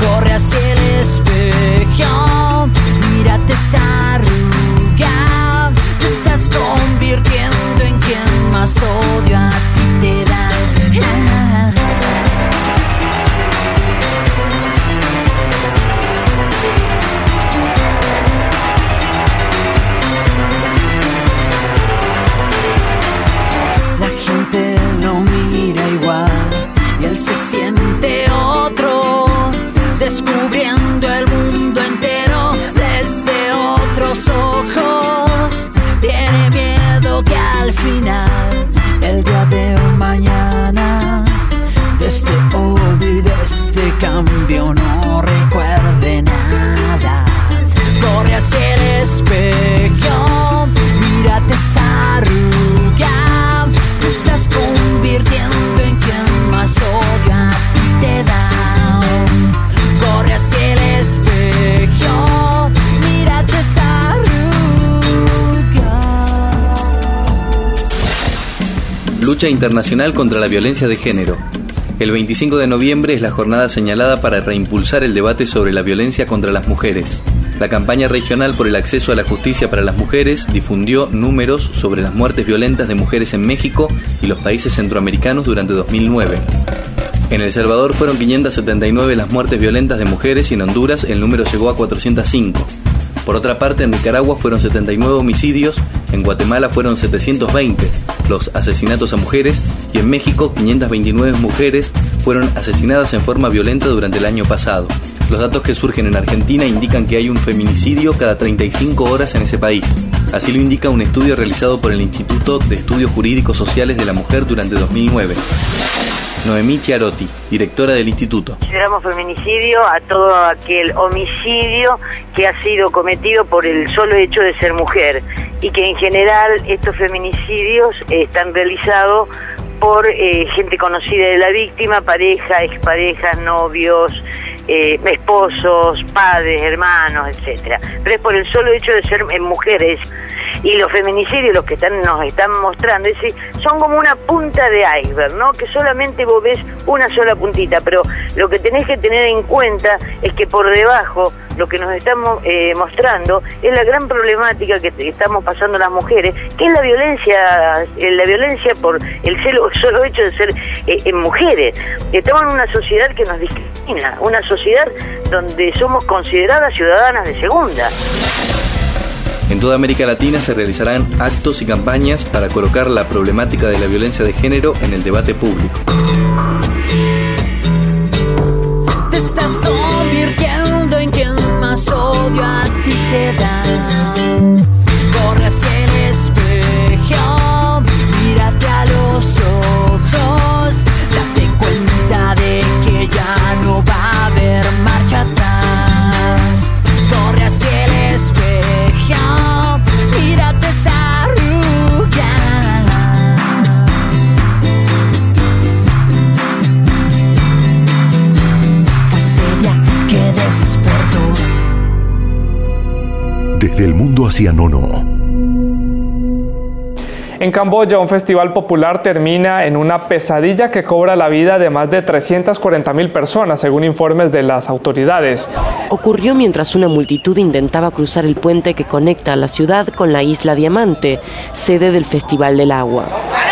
lucha internacional contra la violencia de género. El 25 de noviembre es la jornada señalada para reimpulsar el debate sobre la violencia contra las mujeres. La campaña regional por el acceso a la justicia para las mujeres difundió números sobre las muertes violentas de mujeres en México y los países centroamericanos durante 2009. En El Salvador fueron 579 las muertes violentas de mujeres y en Honduras el número llegó a 405. Por otra parte, en Nicaragua fueron 79 homicidios, en Guatemala fueron 720 los asesinatos a mujeres y en México 529 mujeres fueron asesinadas en forma violenta durante el año pasado. Los datos que surgen en Argentina indican que hay un feminicidio cada 35 horas en ese país. Así lo indica un estudio realizado por el Instituto de Estudios Jurídicos Sociales de la Mujer durante 2009. Noemí Chiarotti, directora del instituto. Consideramos feminicidio a todo aquel homicidio que ha sido cometido por el solo hecho de ser mujer y que en general estos feminicidios están realizados por gente conocida de la víctima, pareja, exparejas, novios, esposos, padres, hermanos, etcétera. Pero es por el solo hecho de ser mujeres. Y los feminicidios, los que nos están mostrando, son como una punta de iceberg, ¿no? Que solamente vos ves una sola puntita, pero lo que tenés que tener en cuenta es que por debajo lo que nos estamos mostrando es la gran problemática que estamos pasando las mujeres, que es la violencia por el solo hecho de ser mujeres. Estamos en una sociedad que nos discrimina, una sociedad donde somos consideradas ciudadanas de segunda. En toda América Latina se realizarán actos y campañas para colocar la problemática de la violencia de género en el debate público. Te estás convirtiendo en quien más odio a ti te da. Corre hacia el espejo, mírate a los ojos, date cuenta de que ya no va a haber marcha atrás. Corre hacia el espejo, mírate esa arruga. Fue Sevilla que despertó. Desde el mundo hacia Nono. En Camboya, un festival popular termina en una pesadilla que cobra la vida de más de 340.000 personas, según informes de las autoridades. Ocurrió mientras una multitud intentaba cruzar el puente que conecta a la ciudad con la isla Diamante, sede del Festival del Agua.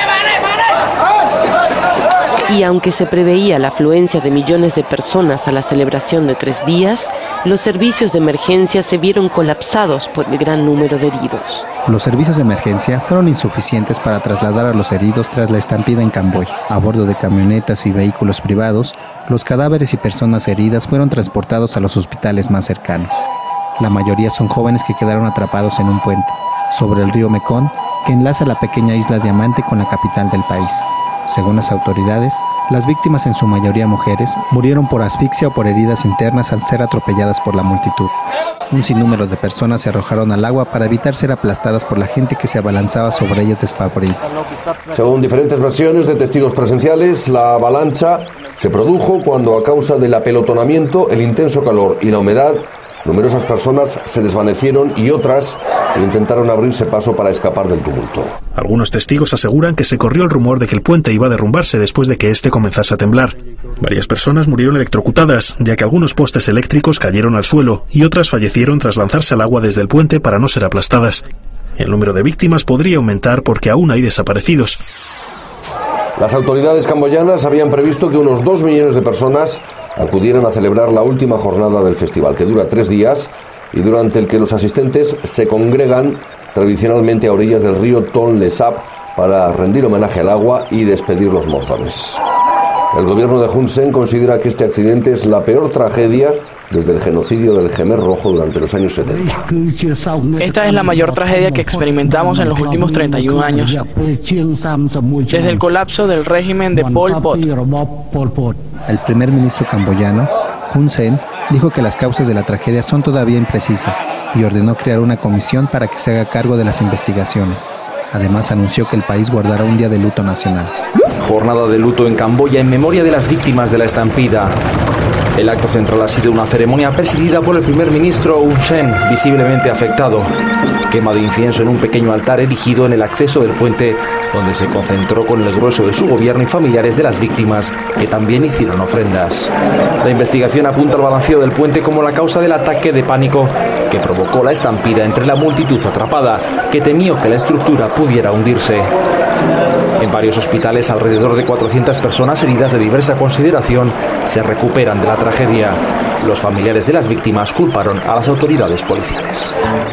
Y aunque se preveía la afluencia de millones de personas a la celebración de 3 días, los servicios de emergencia se vieron colapsados por el gran número de heridos. Los servicios de emergencia fueron insuficientes para trasladar a los heridos tras la estampida en Camboya. A bordo de camionetas y vehículos privados, los cadáveres y personas heridas fueron transportados a los hospitales más cercanos. La mayoría son jóvenes que quedaron atrapados en un puente, sobre el río Mekong, que enlaza la pequeña isla Diamante con la capital del país. Según las autoridades, las víctimas, en su mayoría mujeres, murieron por asfixia o por heridas internas al ser atropelladas por la multitud. Un sinnúmero de personas se arrojaron al agua para evitar ser aplastadas por la gente que se abalanzaba sobre ellas despavorida. Según diferentes versiones de testigos presenciales, la avalancha se produjo cuando, a causa del apelotonamiento, el intenso calor y la humedad, numerosas personas se desvanecieron y otras intentaron abrirse paso para escapar del tumulto. Algunos testigos aseguran que se corrió el rumor de que el puente iba a derrumbarse después de que éste comenzase a temblar. Varias personas murieron electrocutadas, ya que algunos postes eléctricos cayeron al suelo y otras fallecieron tras lanzarse al agua desde el puente para no ser aplastadas. El número de víctimas podría aumentar porque aún hay desaparecidos. Las autoridades camboyanas habían previsto que unos 2 millones de personas acudieran a celebrar la última jornada del festival, que dura 3 días y durante el que los asistentes se congregan tradicionalmente a orillas del río Tonle Sap para rendir homenaje al agua y despedir los mozones. El gobierno de Hun Sen considera que este accidente es la peor tragedia desde el genocidio del Khmer Rojo durante los años 70. Esta es la mayor tragedia que experimentamos en los últimos 31 años, desde el colapso del régimen de Pol Pot. El primer ministro camboyano, Hun Sen, dijo que las causas de la tragedia son todavía imprecisas y ordenó crear una comisión para que se haga cargo de las investigaciones. Además, anunció que el país guardará un día de luto nacional. Jornada de luto en Camboya en memoria de las víctimas de la estampida. El acto central ha sido una ceremonia presidida por el primer ministro Hun Sen, visiblemente afectado. Quema de incienso en un pequeño altar erigido en el acceso del puente, donde se concentró con el grueso de su gobierno y familiares de las víctimas, que también hicieron ofrendas. La investigación apunta al balanceo del puente como la causa del ataque de pánico que provocó la estampida entre la multitud atrapada, que temió que la estructura pudiera hundirse. En varios hospitales, alrededor de 400 personas heridas de diversa consideración se recuperan de la tragedia. Los familiares de las víctimas culparon a las autoridades policiales.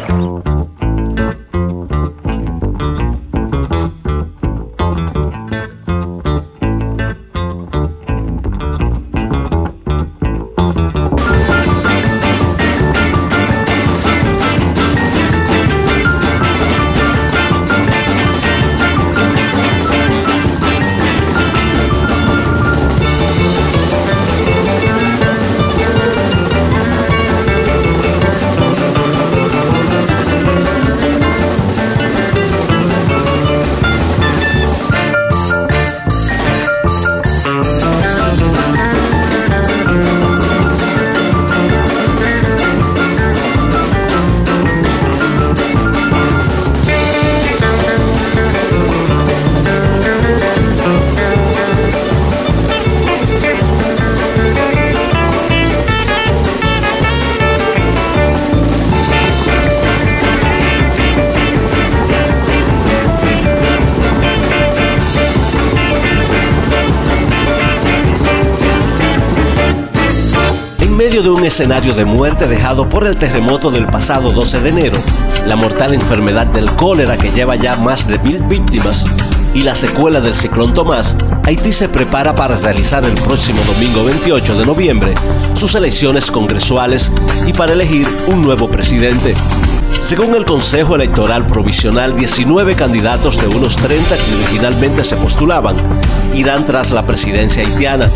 De un escenario de muerte dejado por el terremoto del pasado 12 de enero, la mortal enfermedad del cólera que lleva ya más de 1000 víctimas y la secuela del ciclón Tomás, Haití se prepara para realizar el próximo domingo 28 de noviembre sus elecciones congresuales y para elegir un nuevo presidente. Según el Consejo Electoral Provisional, 19 candidatos de unos 30 que originalmente se postulaban irán tras la presidencia haitiana.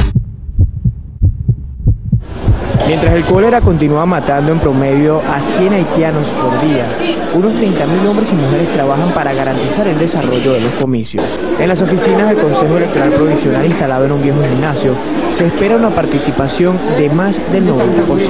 Mientras el cólera continúa matando en promedio a 100 haitianos por día, unos 30.000 hombres y mujeres trabajan para garantizar el desarrollo de los comicios. En las oficinas del Consejo Electoral Provisional instalado en un viejo gimnasio, se espera una participación de más del 90%.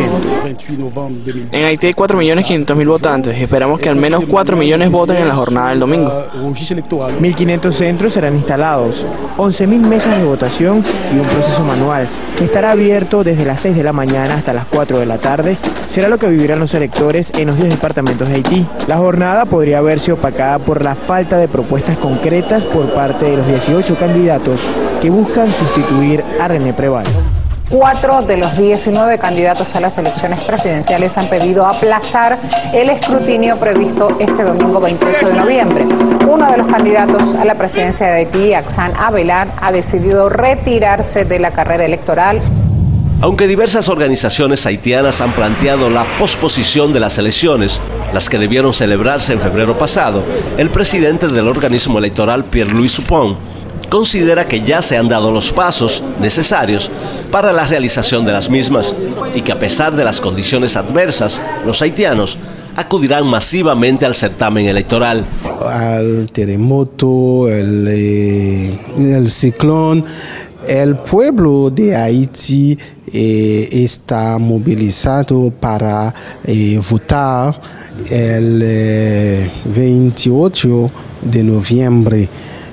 En Haití hay 4.500.000 votantes y esperamos que al menos 4 millones voten en la jornada del domingo. 1.500 centros serán instalados, 11.000 mesas de votación y un proceso manual que estará abierto desde las 6 de la mañana hasta las 4 de la tarde, será lo que vivirán los electores en los 10 departamentos de Haití. La jornada podría verse opacada por la falta de propuestas concretas por parte de los 18 candidatos que buscan sustituir a René Préval. 4 de los 19 candidatos a las elecciones presidenciales han pedido aplazar el escrutinio previsto este domingo 28 de noviembre. Uno de los candidatos a la presidencia de Haití, Axan Abelard, ha decidido retirarse de la carrera electoral. Aunque diversas organizaciones haitianas han planteado la posposición de las elecciones, las que debieron celebrarse en febrero pasado, el presidente del organismo electoral, Pierre-Louis Soupon, considera que ya se han dado los pasos necesarios para la realización de las mismas y que a pesar de las condiciones adversas, los haitianos acudirán masivamente al certamen electoral. Al terremoto, el ciclón, el pueblo de Haití está movilizado para votar el 28 de noviembre.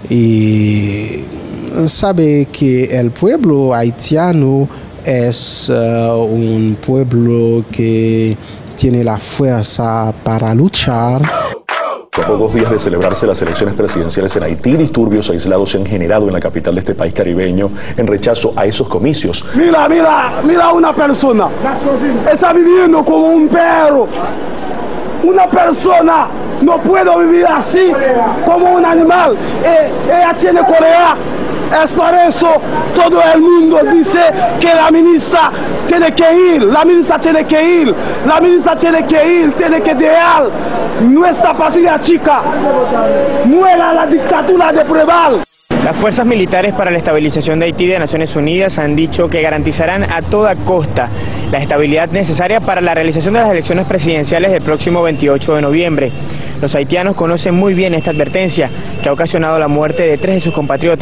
Y sabe que el pueblo haitiano es un pueblo que tiene la fuerza para luchar. A pocos días de celebrarse las elecciones presidenciales en Haití, disturbios aislados se han generado en la capital de este país caribeño en rechazo a esos comicios. Mira una persona, está viviendo como un perro. Una persona no puede vivir así como un animal. Ella tiene Corea. Es por eso todo el mundo dice que la ministra tiene que ir, la ministra tiene que ir, la ministra tiene que ir, tiene que dejar nuestra patria chica. Muera la dictadura de Préval. Las fuerzas militares para la estabilización de Haití de Naciones Unidas han dicho que garantizarán a toda costa la estabilidad necesaria para la realización de las elecciones presidenciales del próximo 28 de noviembre. Los haitianos conocen muy bien esta advertencia que ha ocasionado la muerte de 3 de sus compatriotas.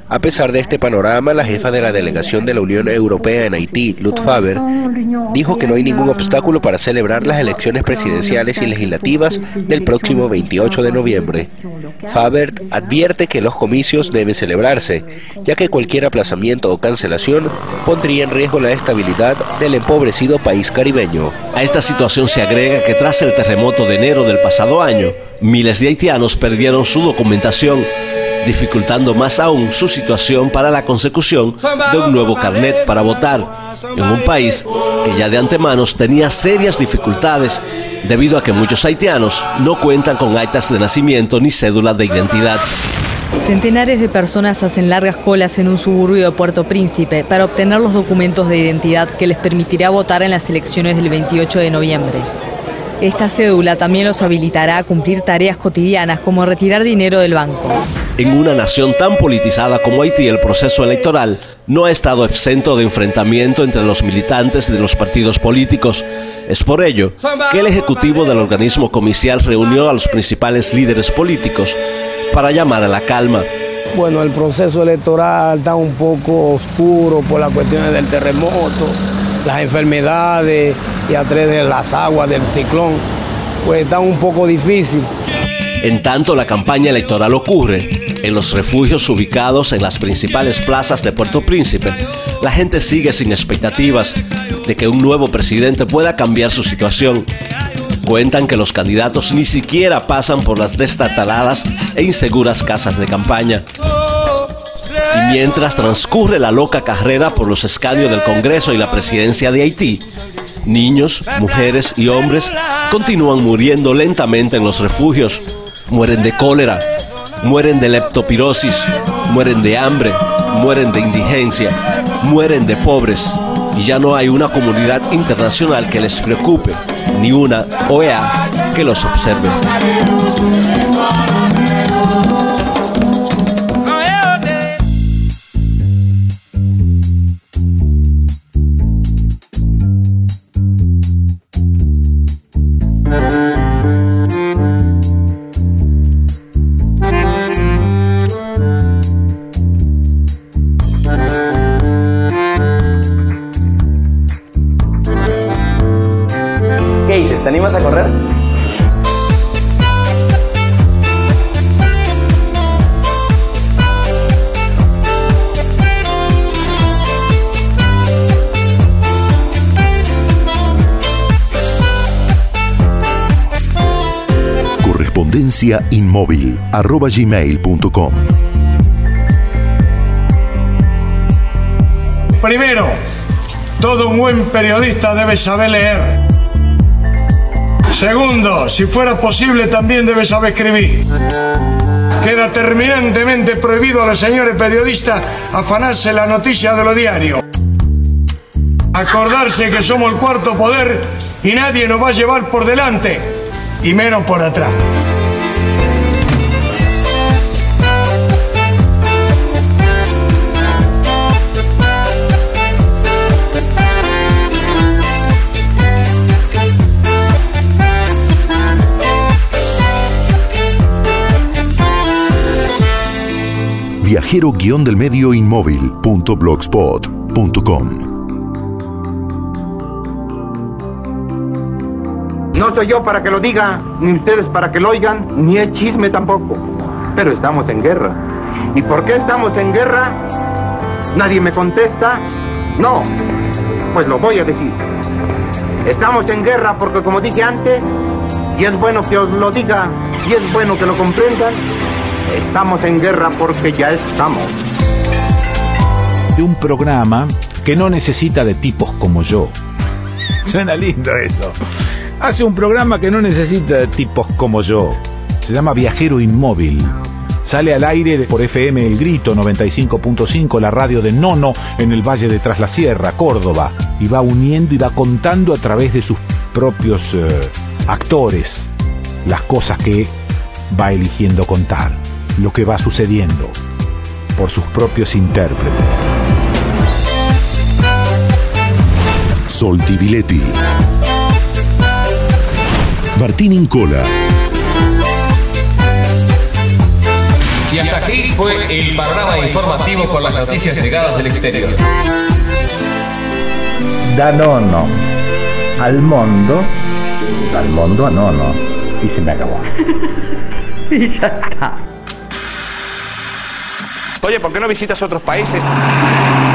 A pesar de este panorama, la jefa de la delegación de la Unión Europea en Haití, Lud Faber, dijo que no hay ningún obstáculo para celebrar las elecciones presidenciales y legislativas del próximo 28 de noviembre. Faber advierte que los comicios deben celebrarse, ya que cualquier aplazamiento o cancelación pondría en riesgo la estabilidad del empobrecido país caribeño. A esta situación se agrega que tras el terremoto de enero del pasado año, miles de haitianos perdieron su documentación, dificultando más aún su situación para la consecución de un nuevo carnet para votar, en un país que ya de antemano tenía serias dificultades debido a que muchos haitianos no cuentan con actas de nacimiento ni cédulas de identidad. Centenares de personas hacen largas colas en un suburbio de Puerto Príncipe para obtener los documentos de identidad que les permitirá votar en las elecciones del 28 de noviembre. Esta cédula también los habilitará a cumplir tareas cotidianas como retirar dinero del banco. En una nación tan politizada como Haití, el proceso electoral no ha estado exento de enfrentamiento entre los militantes de los partidos políticos. Es por ello que el ejecutivo del organismo comicial reunió a los principales líderes políticos para llamar a la calma. Bueno, el proceso electoral está un poco oscuro por las cuestiones del terremoto, las enfermedades y a través de las aguas del ciclón, pues está un poco difícil. En tanto la campaña electoral ocurre en los refugios ubicados en las principales plazas de Puerto Príncipe, la gente sigue sin expectativas de que un nuevo presidente pueda cambiar su situación. Cuentan que los candidatos ni siquiera pasan por las destartaladas e inseguras casas de campaña. Y mientras transcurre la loca carrera por los escaños del Congreso y la presidencia de Haití, niños, mujeres y hombres continúan muriendo lentamente en los refugios. Mueren de cólera, mueren de leptospirosis, mueren de hambre, mueren de indigencia, mueren de pobres. Y ya no hay una comunidad internacional que les preocupe, ni una OEA que los observe. ¿Te animas a correr? Correspondencia inmóvil @gmail.com. Primero, todo un buen periodista debe saber leer. Segundo, si fuera posible también debe saber escribir. Queda terminantemente prohibido a los señores periodistas afanarse la noticia de los diarios. Acordarse que somos el cuarto poder y nadie nos va a llevar por delante, y menos por atrás. Viajero-del-medio inmóvil.blogspot.com. No soy yo para que lo diga, ni ustedes para que lo oigan, ni es chisme tampoco. Pero estamos en guerra. ¿Y por qué estamos en guerra? Nadie me contesta. No, pues lo voy a decir. Estamos en guerra porque, como dije antes, y es bueno que os lo diga, y es bueno que lo comprendan, estamos en guerra porque ya estamos. De un programa que no necesita de tipos como yo. Suena lindo eso. Hace un programa que no necesita de tipos como yo. Se llama Viajero Inmóvil. Sale al aire por FM El Grito 95.5, la radio de Nono, en el Valle de Tras la Sierra, Córdoba. Y va uniendo y va contando a través de sus propios actores las cosas que va eligiendo contar, lo que va sucediendo por sus propios intérpretes. Solti Biletti, Martín Incola, Y hasta aquí fue el panorama informativo con las noticias llegadas del exterior. Da nono al mondo a nono. Y se me acabó. Y ya está. Oye, ¿por qué no visitas otros países?